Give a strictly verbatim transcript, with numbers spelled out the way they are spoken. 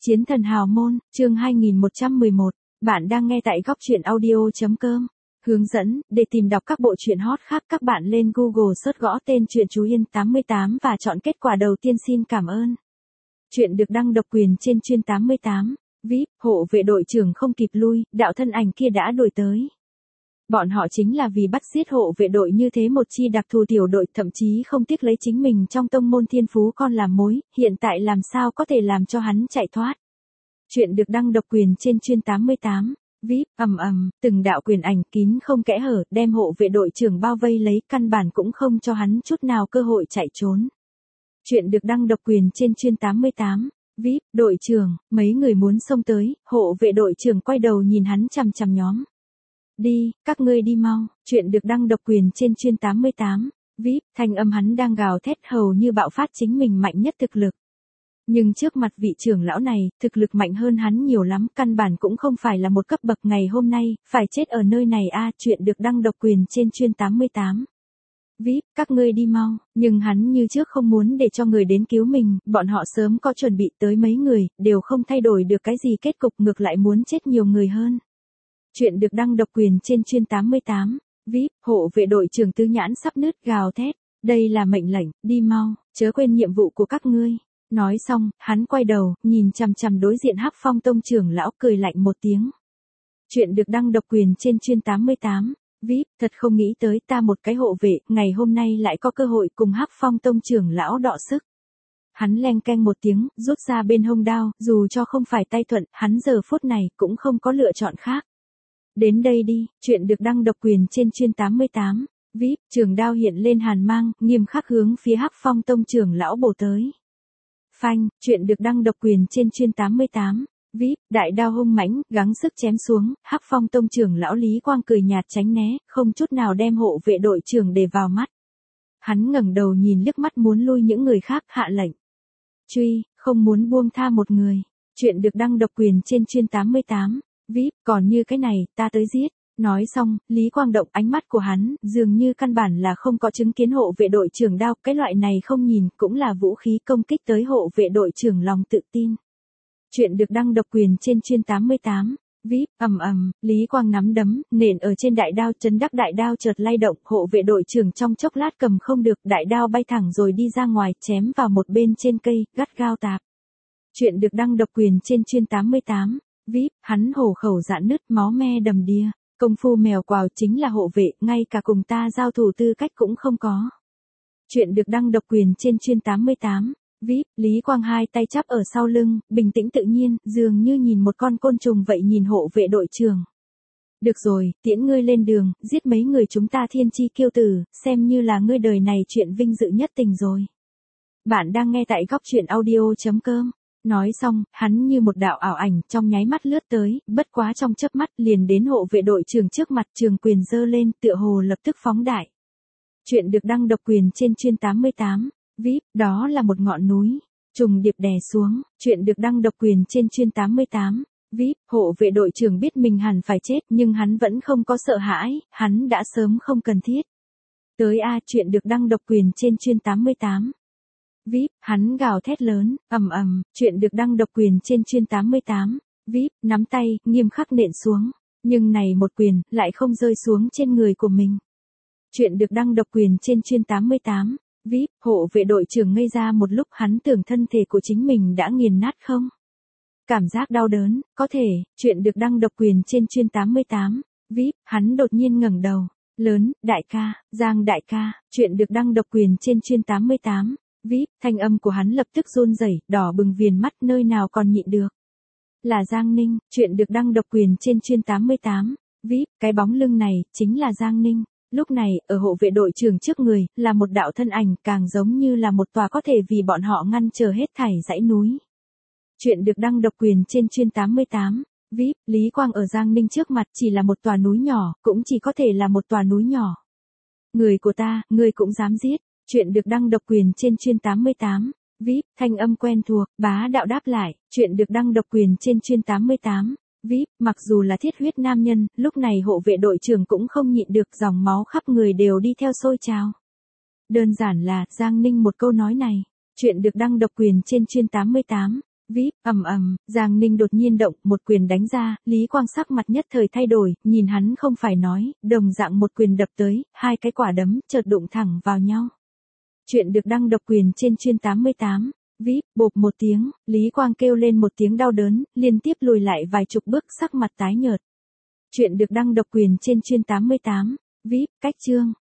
Chiến thần hào môn, chương hai nghìn một trăm mười một. Bạn đang nghe tại góc truyện audio.com. Hướng dẫn, để tìm đọc các bộ truyện hot khác các bạn lên Google search gõ tên truyện Chú Yên tám mươi tám và chọn kết quả đầu tiên. Xin cảm ơn. Chuyện được đăng độc quyền trên chuyên tám mươi tám. vê i pê, hộ vệ đội trưởng không kịp lui, đạo thân ảnh kia đã đuổi tới. Bọn họ chính là vì bắt giết hộ vệ đội như thế một chi đặc thù tiểu đội, thậm chí không tiếc lấy chính mình trong tông môn thiên phú con làm mối, hiện tại làm sao có thể làm cho hắn chạy thoát. Chuyện được đăng độc quyền trên chuyên tám mươi tám. vê i pê, ầm ầm, từng đạo quyền ảnh kín không kẽ hở, đem hộ vệ đội trưởng bao vây lấy, căn bản cũng không cho hắn chút nào cơ hội chạy trốn. Chuyện được đăng độc quyền trên chuyên tám mươi tám. vê i pê, đội trưởng, mấy người muốn xông tới, hộ vệ đội trưởng quay đầu nhìn hắn chằm chằm nhóm. Đi, các ngươi đi mau. Chuyện được đăng độc quyền trên chuyên tám mươi tám. vê i pê, thanh âm hắn đang gào thét hầu như bạo phát chính mình mạnh nhất thực lực. Nhưng trước mặt vị trưởng lão này, thực lực mạnh hơn hắn nhiều lắm, căn bản cũng không phải là một cấp bậc. Ngày hôm nay, phải chết ở nơi này a. À, chuyện được đăng độc quyền trên chuyên tám mươi tám. vê i pê, các ngươi đi mau. Nhưng hắn như trước không muốn để cho người đến cứu mình, bọn họ sớm có chuẩn bị, tới mấy người, đều không thay đổi được cái gì kết cục, ngược lại muốn chết nhiều người hơn. Chuyện được đăng độc quyền trên chuyên tám mươi tám. vê i pê, hộ vệ đội trưởng Tứ Nhãn sắp nứt gào thét. Đây là mệnh lệnh, đi mau, chớ quên nhiệm vụ của các ngươi. Nói xong, hắn quay đầu, nhìn chằm chằm đối diện Hắc Phong tông trưởng lão, cười lạnh một tiếng. Chuyện được đăng độc quyền trên chuyên tám mươi tám. vê i pê, thật không nghĩ tới ta một cái hộ vệ, ngày hôm nay lại có cơ hội cùng Hắc Phong tông trưởng lão đọ sức. Hắn leng keng một tiếng, rút ra bên hông đao, dù cho không phải tay thuận, hắn giờ phút này cũng không có lựa chọn khác. Đến đây đi. Chuyện được đăng độc quyền trên chuyên tám mươi tám. vê i pê, trường đao hiện lên hàn mang, nghiêm khắc hướng phía Hắc Phong tông trưởng lão bổ tới. Phanh. Chuyện được đăng độc quyền trên chuyên tám mươi tám. vê i pê, đại đao hung mãnh, gắng sức chém xuống, Hắc Phong tông trưởng lão Lý Quang cười nhạt tránh né, không chút nào đem hộ vệ đội trưởng để vào mắt. Hắn ngẩng đầu nhìn liếc mắt muốn lui những người khác, hạ lệnh. Truy, không muốn buông tha một người. Chuyện được đăng độc quyền trên chuyên tám mươi tám. vê i pê, còn như cái này, ta tới giết. Nói xong, Lý Quang động, ánh mắt của hắn, dường như căn bản là không có chứng kiến hộ vệ đội trưởng đao, cái loại này không nhìn, cũng là vũ khí công kích tới hộ vệ đội trưởng lòng tự tin. Chuyện được đăng độc quyền trên chuyên tám mươi tám. vê i pê, ầm ầm, Lý Quang nắm đấm, nện ở trên đại đao, chấn đắc đại đao chợt lay động, hộ vệ đội trưởng trong chốc lát cầm không được, đại đao bay thẳng rồi đi ra ngoài, chém vào một bên trên cây, gắt gao tạp. Chuyện được đăng độc quyền trên chuyên tám mươi tám. vê i pê, hắn hổ khẩu rạn nứt, máu me đầm đìa. Công phu mèo quào chính là hộ vệ, ngay cả cùng ta giao thủ tư cách cũng không có. Chuyện được đăng độc quyền trên chuyên tám mươi tám. vê i pê, Lý Quang hai tay chắp ở sau lưng, bình tĩnh tự nhiên, dường như nhìn một con côn trùng vậy nhìn hộ vệ đội trưởng. Được rồi, tiễn ngươi lên đường, giết mấy người chúng ta thiên chi kiêu tử, xem như là ngươi đời này chuyện vinh dự nhất tình rồi. Bạn đang nghe tại góc truyện audio.com. Nói xong, hắn như một đạo ảo ảnh, trong nháy mắt lướt tới, bất quá trong chớp mắt, liền đến hộ vệ đội trưởng trước mặt, trường quyền giơ lên, tựa hồ lập tức phóng đại. Chuyện được đăng độc quyền trên chuyên tám mươi tám. vê i pê, đó là một ngọn núi, trùng điệp đè xuống. Chuyện được đăng độc quyền trên chuyên tám mươi tám. vê i pê, hộ vệ đội trưởng biết mình hẳn phải chết, nhưng hắn vẫn không có sợ hãi, hắn đã sớm không cần thiết. Tới a. Chuyện được đăng độc quyền trên chuyên tám mươi tám. vê i pê, hắn gào thét lớn, ầm ầm, chuyện được đăng độc quyền trên chuyên tám mươi tám. vê i pê, nắm tay, nghiêm khắc nện xuống. Nhưng này một quyền, lại không rơi xuống trên người của mình. Chuyện được đăng độc quyền trên chuyên tám mươi tám. vê i pê, hộ vệ đội trưởng ngây ra một lúc, hắn tưởng thân thể của chính mình đã nghiền nát không? Cảm giác đau đớn, có thể. Chuyện được đăng độc quyền trên chuyên tám mươi tám. vê i pê, hắn đột nhiên ngẩng đầu. Lớn, đại ca, Giang đại ca. Chuyện được đăng độc quyền trên chuyên tám mươi tám. vê i pê, thanh âm của hắn lập tức run rẩy, đỏ bừng viền mắt, nơi nào còn nhịn được. Là Giang Ninh. Chuyện được đăng độc quyền trên chuyên tám mươi tám. vê i pê, cái bóng lưng này, chính là Giang Ninh. Lúc này, ở hộ vệ đội trưởng trước người, là một đạo thân ảnh, càng giống như là một tòa có thể vì bọn họ ngăn trở hết thảy dãy núi. Chuyện được đăng độc quyền trên chuyên tám mươi tám. vê i pê, Lý Quang ở Giang Ninh trước mặt chỉ là một tòa núi nhỏ, cũng chỉ có thể là một tòa núi nhỏ. Người của ta, ngươi cũng dám giết. Chuyện được đăng độc quyền trên chuyên tám mươi tám. vê i pê, thanh âm quen thuộc, bá đạo đáp lại. Chuyện được đăng độc quyền trên chuyên tám mươi tám. vê i pê, mặc dù là thiết huyết nam nhân, lúc này hộ vệ đội trưởng cũng không nhịn được, dòng máu khắp người đều đi theo sôi trào. Đơn giản là, Giang Ninh một câu nói này. Chuyện được đăng độc quyền trên chuyên tám mươi tám. víp, ầm ầm, Giang Ninh đột nhiên động, một quyền đánh ra, Lý Quang sắc mặt nhất thời thay đổi, nhìn hắn không phải nói, đồng dạng một quyền đập tới, hai cái quả đấm, chợt đụng thẳng vào nhau. Chuyện được đăng độc quyền trên chuyên tám mươi tám, víp, bộp một tiếng, Lý Quang kêu lên một tiếng đau đớn, liên tiếp lùi lại vài chục bước sắc mặt tái nhợt. Chuyện được đăng độc quyền trên chuyên tám mươi tám, víp, cách chương.